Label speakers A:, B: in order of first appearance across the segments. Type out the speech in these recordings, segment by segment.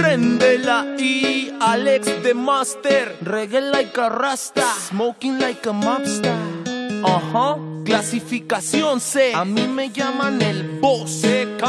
A: Prendela y Alex de Master. Reggae like a rasta, smoking like a mobster. Clasificación C, a mí me llaman el boss.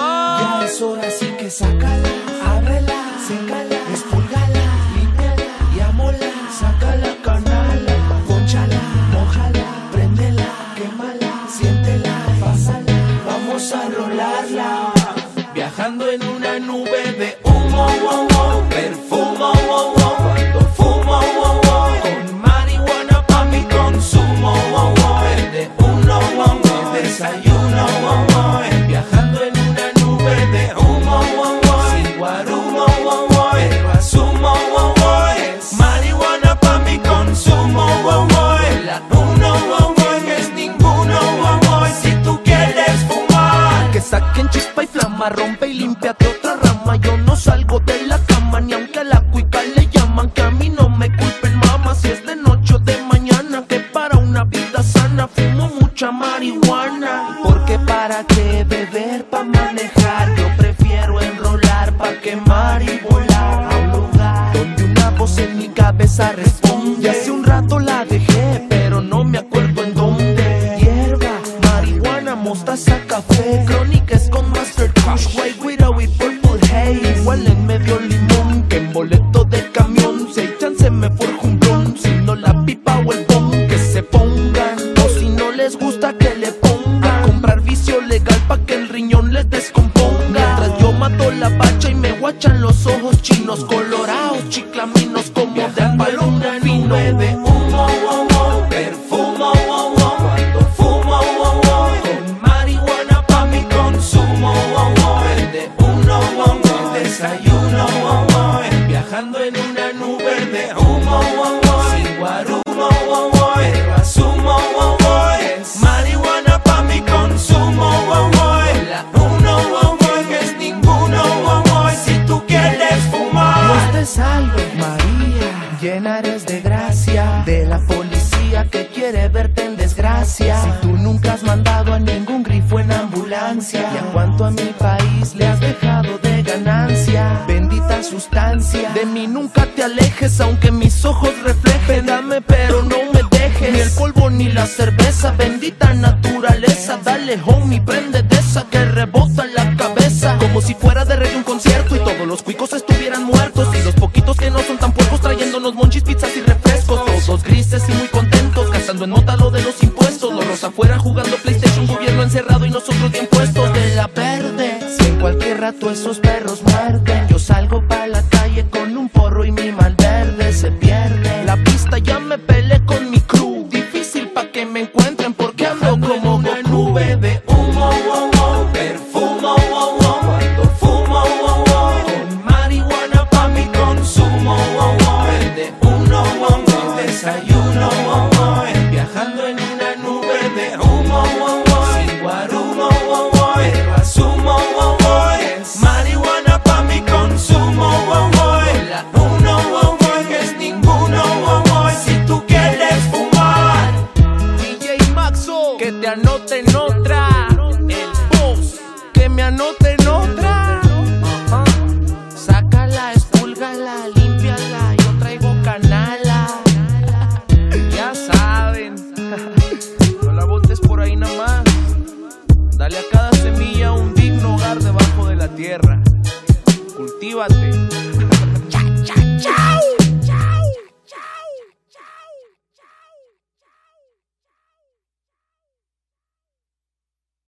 B: Ya es hora, así que sácala, ábrela, sécala, expúlgala, límpiala y amóla. Sácala, canala, pónchala, mójala, préndela, quémala, siéntela, pásala, vamos a rolarla. Viajando en una nube de humo, wow, wow, perfumo, wow, wow, cuando fumo, wow, wow, con marihuana pa' mi consumo, wow, wow, de uno, wow, wow, desayuno, wow, wow, viajando en una nube de humo, wow, wow, sin guarumo, wow, wow, pero asumo, wow, wow, es marihuana pa' mi consumo, wow, wow, la uno, wow, wow, que es ninguno, wow, wow, si tú quieres fumar.
A: Que saquen chispa y flama, rompe y límpiate otra rama. Yo no salgo de la cama ni aunque a la cuica le llaman. Que a mí no me culpen, mamá, si es de noche o de mañana. Que para una vida sana fumo mucha marihuana.
B: Porque para qué beber pa' manejar, yo prefiero enrolar pa' quemar y volar a un lugar
A: donde una voz en mi cabeza responde.
B: Hace un rato la dejé, pero no me acuerdo en dónde. Hierba, marihuana, mostaza, café, crónicas con Master Kush, White Widow y Purple Haze.
A: Igual en medio limón que en boleto de camión. Si hay chance me forjo un blon, si no la pipa o el bong que se pongan.
B: O si no les gusta que le pongan
A: A comprar vicio legal pa' que el riñón les descomponga.
B: mientras yo mato la bacha y me guachan los ojos chinos colorados, chiclaminos como de balón fino. De humo, wow, wow, perfumo, wow, wow, cuando fumo, wow, wow, con marihuana pa' mi consumo, wow, wow, de uno, wow, wow, desayuno, wow, wow, viajando en una nube de humo, wow, wow, sin guarumo, wow, wow, pero asumo, wow, wow, es marihuana pa' mi consumo, wow, wow, la uno, wow, wow, que es ninguno, wow, wow, si tú quieres fumar.
A: No te salve,
B: María, llena eres de gracia, de la policía que quiere verte en desgracia. Si tú nunca has mandado a ningún grifo en ambulancia, ¿y a cuánto a mi país le has dejado de ganancia? Bendita sustancia,
A: de mí nunca te alejes, aunque mis ojos reflejen. Dame pero no me dejes,
B: ni el polvo ni la cerveza. Bendita naturaleza, dale homie, prende de esa que rebota la cabeza.
A: como si fuera de reggae un concierto y todos los cuicos estuvieran muertos. Y los poquitos que no son tan puercos trayéndonos monchis, pizzas y refrescos. Todos grises y muy contentos, gastando en mota lo de los impuestos. Los afuera jugando PlayStation, gobierno encerrado y nosotros bien puestos.
B: De la verde, si en cualquier rato esos perros muerden.